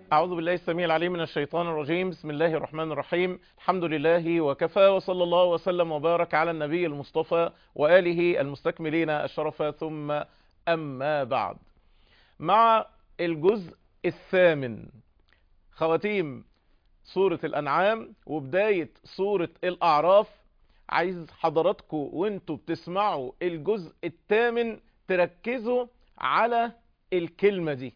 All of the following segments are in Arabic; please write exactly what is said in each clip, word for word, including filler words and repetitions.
أعوذ بالله السميع العليم من الشيطان الرجيم. بسم الله الرحمن الرحيم. الحمد لله وكفى، وصلى الله وسلم وبارك على النبي المصطفى وآله المستكملين الشرف، ثم أما بعد. مع الجزء الثامن، خواتيم سورة الأنعام وبداية سورة الأعراف، عايز حضراتكم وانتوا بتسمعوا الجزء الثامن تركزوا على الكلمة دي.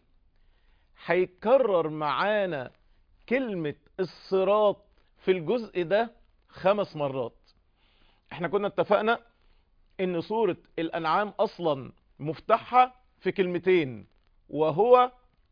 هيتكرر معانا كلمة الصراط في الجزء ده خمس مرات. احنا كنا اتفقنا ان سورة الأنعام اصلا مفتاحها في كلمتين، وهو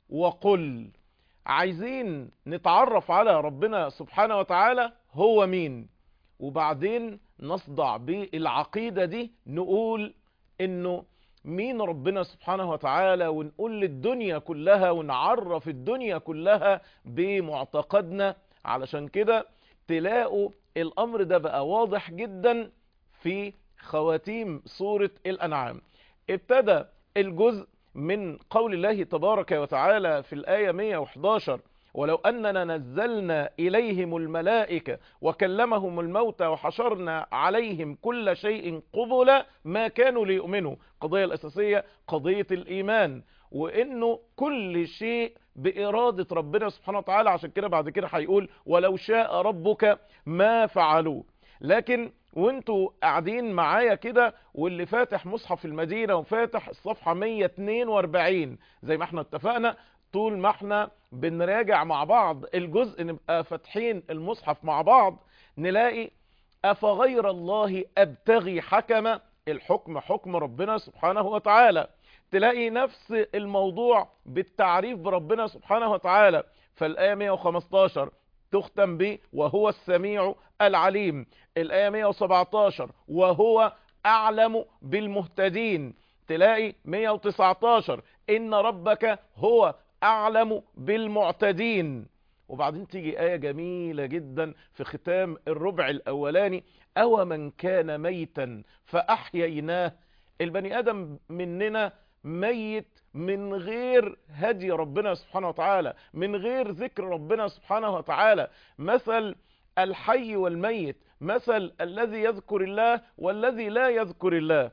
وقل. عايزين نتعرف على ربنا سبحانه وتعالى هو مين، وبعدين نصدع بالعقيدة دي، نقول انه مين ربنا سبحانه وتعالى، ونقول للدنيا كلها ونعرف الدنيا كلها بمعتقدنا. علشان كده تلاقوا الامر ده بقى واضح جدا في خواتيم سورة الأنعام. ابتدى الجزء من قول الله تبارك وتعالى في الآية مئة وأحد عشر: ولو أننا نزلنا إليهم الملائكة وكلمهم الموتى وحشرنا عليهم كل شيء قبلا ما كانوا ليؤمنوا. القضية الأساسية قضية الإيمان، وإنه كل شيء بإرادة ربنا سبحانه وتعالى. عشان كده بعد كده هيقول ولو شاء ربك ما فعلوه. لكن وانتوا قاعدين معايا كده، واللي فاتح مصحف المدينة وفاتح الصفحة مئة واثنين وأربعين، زي ما احنا اتفقنا طول ما احنا بنراجع مع بعض الجزء نبقى فاتحين المصحف مع بعض، نلاقي أفغير الله أبتغي حكما. الحكم حكم ربنا سبحانه وتعالى. تلاقي نفس الموضوع بالتعريف بربنا سبحانه وتعالى. فالآية مئة وخمسة عشر تختم به وهو السميع العليم. الآية مئة وسبعة عشر وهو أعلم بالمهتدين. تلاقي مئة وتسعة عشر إن ربك هو أعلم بالمعتدين. وبعدين تيجي آية جميلة جدا في ختام الربع الأولاني: أو من كان ميتا فأحييناه. البني آدم مننا ميت من غير هدي ربنا سبحانه وتعالى، من غير ذكر ربنا سبحانه وتعالى. مثل الحي والميت مثل الذي يذكر الله والذي لا يذكر الله.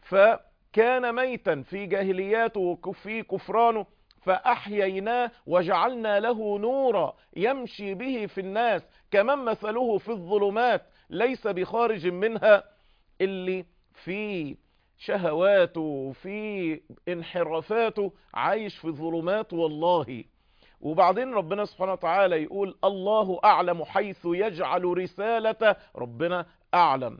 فكان ميتا في جاهلياته وفي كفرانه، فأحييناه وجعلنا له نورا يمشي به في الناس كمن مثله في الظلمات ليس بخارج منها. اللي في شهواته وفي انحرافاته عايش في ظلمات والله. وبعدين ربنا سبحانه وتعالى يقول الله أعلم حيث يجعل رسالته. ربنا أعلم،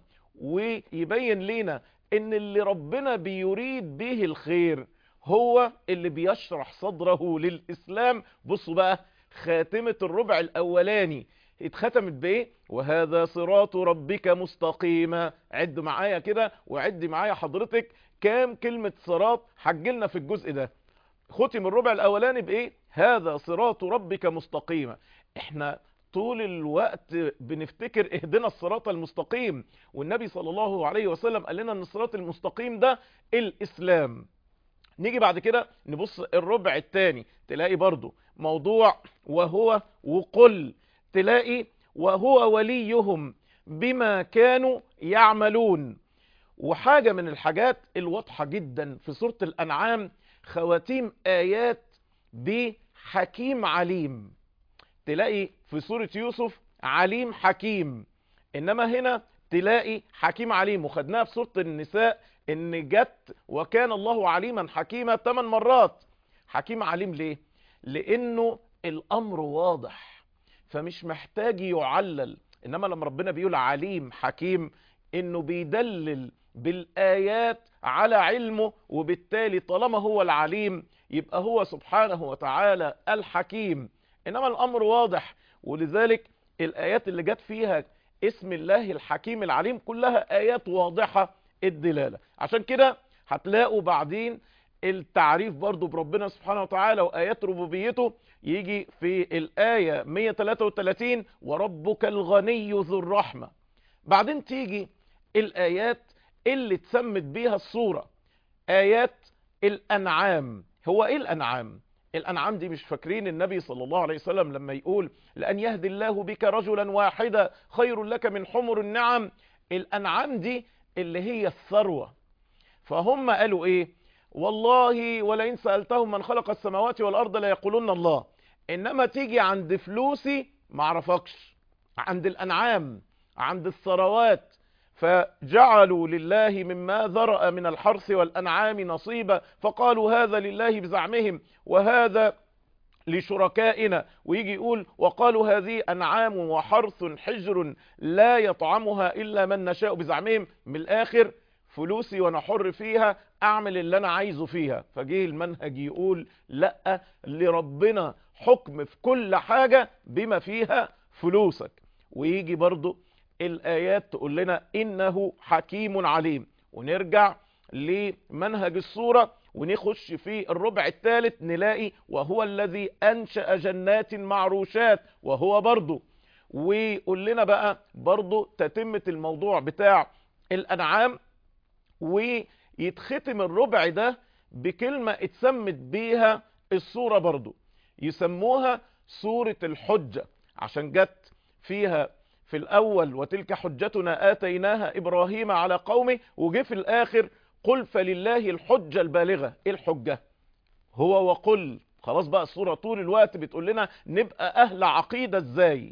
ويبين لنا ان اللي ربنا بيريد به الخير هو اللي بيشرح صدره للإسلام. بصوا بقى خاتمة الربع الأولاني اتختمت بايه؟ وهذا صراط ربك مستقيما. عد معايا كده وعد معايا حضرتك كام كلمة صراط حجلنا في الجزء ده. ختم الربع الأولاني بايه؟ هذا صراط ربك مستقيما. احنا طول الوقت بنفتكر اهدنا الصراط المستقيم، والنبي صلى الله عليه وسلم قال لنا ان الصراط المستقيم ده الإسلام. نيجي بعد كده نبص الربع الثاني، تلاقي برضو موضوع وهو وقل. تلاقي وهو وليهم بما كانوا يعملون. وحاجة من الحاجات الواضحة جدا في سورة الأنعام خواتيم آيات بحكيم عليم. تلاقي في سورة يوسف عليم حكيم، إنما هنا تلاقي حكيم عليم. وخدناها في سورة النساء ان جت وكان الله عليما حكيما ثمان مرات. حكيم عليم ليه؟ لانه الامر واضح فمش محتاج يعلل. انما لما ربنا بيقول عليم حكيم، انه بيدلل بالايات على علمه، وبالتالي طالما هو العليم يبقى هو سبحانه وتعالى الحكيم. انما الامر واضح، ولذلك الايات اللي جت فيها اسم الله الحكيم العليم كلها ايات واضحة الدلالة. عشان كده هتلاقوا بعدين التعريف برضو بربنا سبحانه وتعالى وآيات ربوبيته يجي في الآية مئة وثلاثة وثلاثين وربك الغني ذو الرحمة. بعدين تيجي الآيات اللي تسمت بيها الصورة، آيات الأنعام. هو إيه الأنعام؟ الأنعام دي مش فاكرين النبي صلى الله عليه وسلم لما يقول لأن يهدي الله بك رجلا واحدا خير لك من حمر النعم؟ الأنعام دي اللي هي الثروة. فهم قالوا ايه؟ والله ولئن سألتهم من خلق السماوات والأرض ليقولون الله. إنما تيجي عند فلوسي معرفكش، عند الأنعام، عند الثروات، فجعلوا لله مما ذرأ من الحرث والأنعام نصيبا فقالوا هذا لله بزعمهم وهذا لشركائنا. ويجي يقول وقالوا هذه أنعام وحرث حجر لا يطعمها إلا من نشاء بزعمهم. من الآخر فلوسي وانا حر فيها، اعمل اللي انا عايزه فيها. فجيه المنهج يقول لا، لربنا حكم في كل حاجة بما فيها فلوسك. ويجي برضو الآيات تقول لنا إنه حكيم عليم. ونرجع لمنهج السورة ونخش في الربع الثالث نلاقي وهو الذي أنشأ جنات معروشات، وهو برضو ويقول لنا بقى برضو تتمة الموضوع بتاع الأنعام. ويتختم الربع ده بكلمة اتسمت بيها السورة برضو، يسموها سورة الحجة، عشان جت فيها في الأول وتلك حجتنا آتيناها إبراهيم على قومه، وجه في الآخر قل فلله الحجة البالغة. إيه الحجة؟ هو وقل. خلاص بقى السورة طول الوقت بتقول لنا نبقى أهل عقيدة إزاي.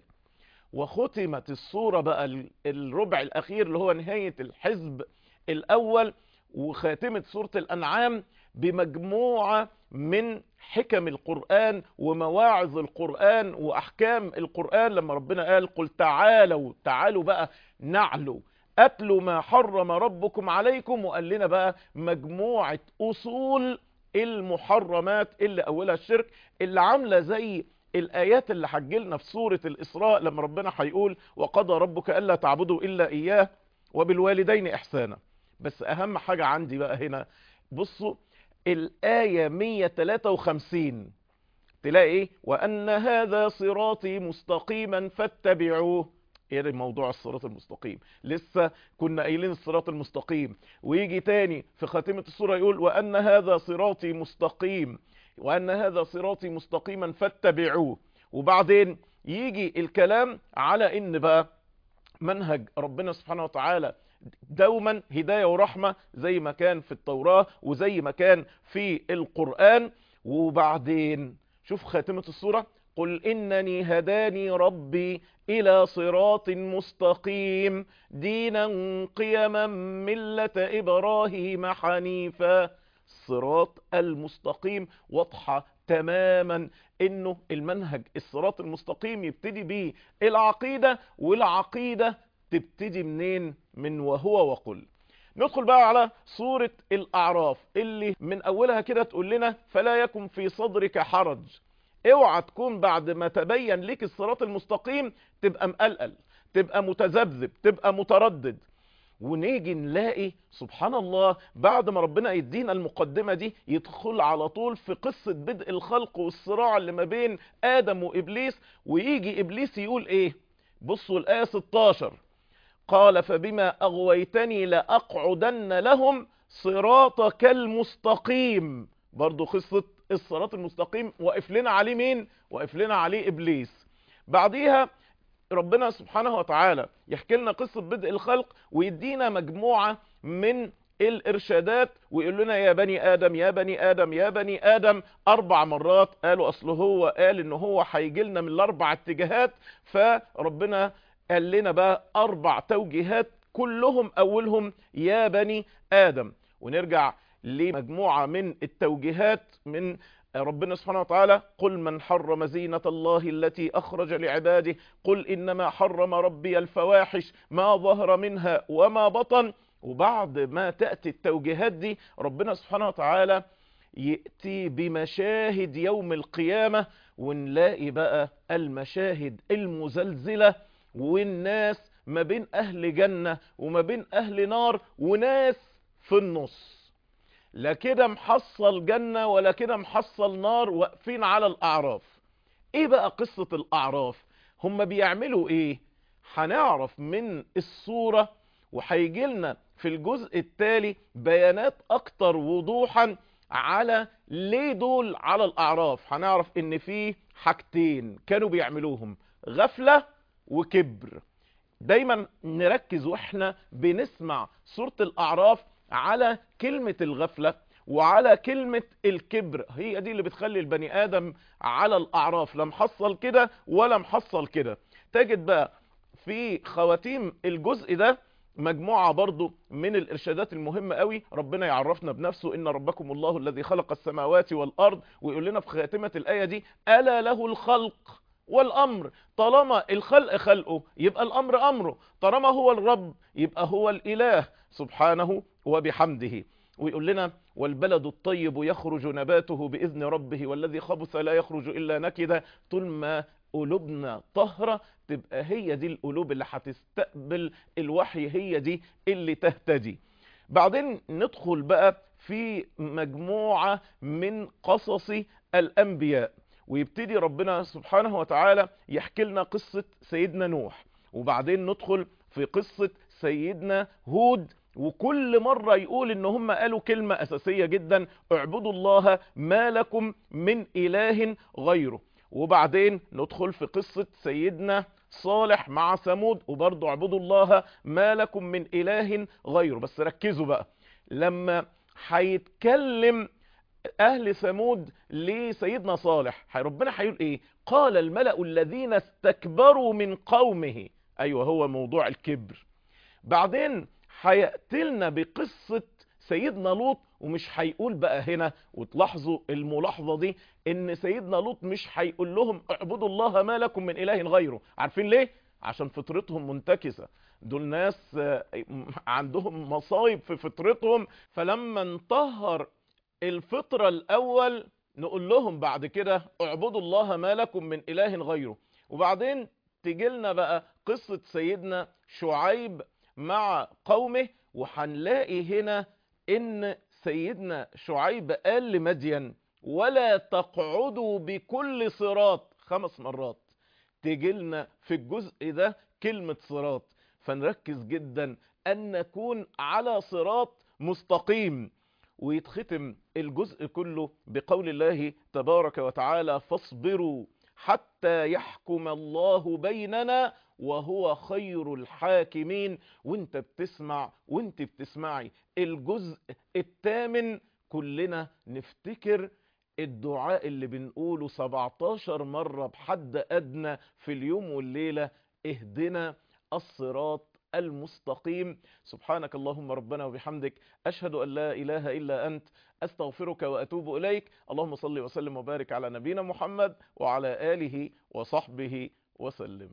وختمت السورة بقى الربع الأخير اللي هو نهاية الحزب الأول، وخاتمة سورة الأنعام بمجموعة من حكم القرآن ومواعظ القرآن وأحكام القرآن. لما ربنا قال قل تعالوا، تعالوا بقى نعلو أتلوا ما حرم ربكم عليكم، وقال لنا بقى مجموعة أصول المحرمات اللي أولها الشرك، اللي عاملة زي الآيات اللي حجلنا في سورة الإسراء لما ربنا هيقول وقضى ربك ألا تعبدوا إلا إياه وبالوالدين إحسانا. بس أهم حاجة عندي بقى هنا، بصوا الآية مية وتلاتة وخمسين تلاقي إيه؟ وأن هذا صراطي مستقيما فاتبعوه. ايه موضوع الصراط المستقيم؟ لسه كنا قايلين الصراط المستقيم. ويجي تاني في خاتمة السورة يقول وأن هذا صراطي مستقيم، وأن هذا صراطي مستقيما فاتبعوه. وبعدين يجي الكلام على ان بقى منهج ربنا سبحانه وتعالى دوما هداية ورحمة، زي ما كان في التوراة وزي ما كان في القرآن. وبعدين شوف خاتمة السورة قل إنني هداني ربي إلى صراط مستقيم دينا قيما ملة إبراهيم حنيفا. الصراط المستقيم واضحة تماما انه المنهج الصراط المستقيم يبتدي بيه العقيدة، والعقيدة تبتدي منين؟ من وهو وقل. ندخل بقى على سورة الأعراف اللي من أولها كده تقول لنا فلا يكن في صدرك حرج. اوعى تكون بعد ما تبين لك الصراط المستقيم تبقى مقلقل، تبقى متذبذب، تبقى متردد. ونيجي نلاقي سبحان الله بعد ما ربنا يدينا المقدمة دي يدخل على طول في قصة بدء الخلق والصراع اللي ما بين آدم وإبليس. ويجي إبليس يقول إيه؟ بصوا الآية ستاشر قال فبما أغويتني لأقعدن لهم صراطك المستقيم. برضو قصة الصراط المستقيم وقف لنا عليه مين؟ وقف لنا عليه إبليس. بعديها ربنا سبحانه وتعالى يحكي لنا قصة بدء الخلق ويدينا مجموعة من الإرشادات ويقول لنا يا بني آدم يا بني آدم يا بني آدم أربع مرات. قالوا أصله هو قال إنه هو هيجي لنا من الأربع اتجاهات، فربنا قال لنا بقى أربع توجيهات كلهم أولهم يا بني آدم. ونرجع لمجموعة من التوجيهات من ربنا سبحانه وتعالى قل من حرم زينة الله التي أخرج لعباده قل إنما حرم ربي الفواحش ما ظهر منها وما بطن. وبعد ما تأتي التوجيهات دي ربنا سبحانه وتعالى يأتي بمشاهد يوم القيامة، ونلاقي بقى المشاهد المزلزلة، والناس ما بين أهل جنة وما بين أهل نار، وناس في النص لا كده محصل جنة ولا كده محصل نار، واقفين على الأعراف. ايه بقى قصة الأعراف؟ هم بيعملوا ايه؟ هنعرف من السورة وهيجي لنا في الجزء التالي بيانات اكتر وضوحا على ليه دول على الأعراف. هنعرف ان في حاجتين كانوا بيعملوهم، غفلة وكبر. دايما نركز واحنا بنسمع سورة الأعراف على كلمة الغفلة وعلى كلمة الكبر، هي دي اللي بتخلي البني آدم على الأعراف لا محصل كده ولا محصل كده. تجد بقى في خواتيم الجزء ده مجموعة برضو من الإرشادات المهمة قوي. ربنا يعرفنا بنفسه إن ربكم الله الذي خلق السماوات والأرض، ويقول لنا في خاتمة الآية دي ألا له الخلق والأمر. طالما الخلق خلقه يبقى الأمر أمره، طالما هو الرب يبقى هو الإله سبحانه وبحمده. ويقول لنا والبلد الطيب يخرج نباته بإذن ربه والذي خبث لا يخرج إلا نكدا. طول ما قلوبنا طهرة تبقى هي دي القلوب اللي هتستقبل الوحي، هي دي اللي تهتدي. بعدين ندخل بقى في مجموعة من قصص الأنبياء، ويبتدي ربنا سبحانه وتعالى يحكي لنا قصة سيدنا نوح، وبعدين ندخل في قصة سيدنا هود. وكل مرة يقول ان هم قالوا كلمة اساسية جدا، اعبدوا الله ما لكم من اله غيره. وبعدين ندخل في قصة سيدنا صالح مع ثمود، وبرضو اعبدوا الله ما لكم من اله غيره. بس ركزوا بقى لما هيتكلم اهل ثمود لسيدنا صالح، ربنا هيقول ايه؟ قال الملأ الذين استكبروا من قومه. ايوه، هو موضوع الكبر. بعدين هيقتلنا بقصة سيدنا لوط، ومش هيقول بقى هنا، وتلاحظوا الملاحظة دي، ان سيدنا لوط مش هيقول لهم اعبدوا الله ما لكم من اله غيره. عارفين ليه؟ عشان فطرتهم منتكسة، دول ناس عندهم مصايب في فطرتهم. فلما نطهر الفطرة الاول نقول لهم بعد كده اعبدوا الله ما لكم من اله غيره. وبعدين تجيلنا بقى قصة سيدنا شعيب مع قومه، وهنلاقي هنا ان سيدنا شعيب قال لمدين ولا تقعدوا بكل صراط خمس مرات. تجيلنا في الجزء ده كلمة صراط، فنركز جدا ان نكون على صراط مستقيم. ويتختم الجزء كله بقول الله تبارك وتعالى فاصبروا حتى يحكم الله بيننا وهو خير الحاكمين. وانت بتسمع وانت بتسمعي الجزء الثامن كلنا نفتكر الدعاء اللي بنقوله سبعتاشر مرة بحد أدنى في اليوم والليلة، اهدنا الصراط المستقيم. سبحانك اللهم ربنا وبحمدك، أشهد أن لا إله إلا أنت، أستغفرك وأتوب إليك. اللهم صل وسلم وبارك على نبينا محمد وعلى آله وصحبه وسلم.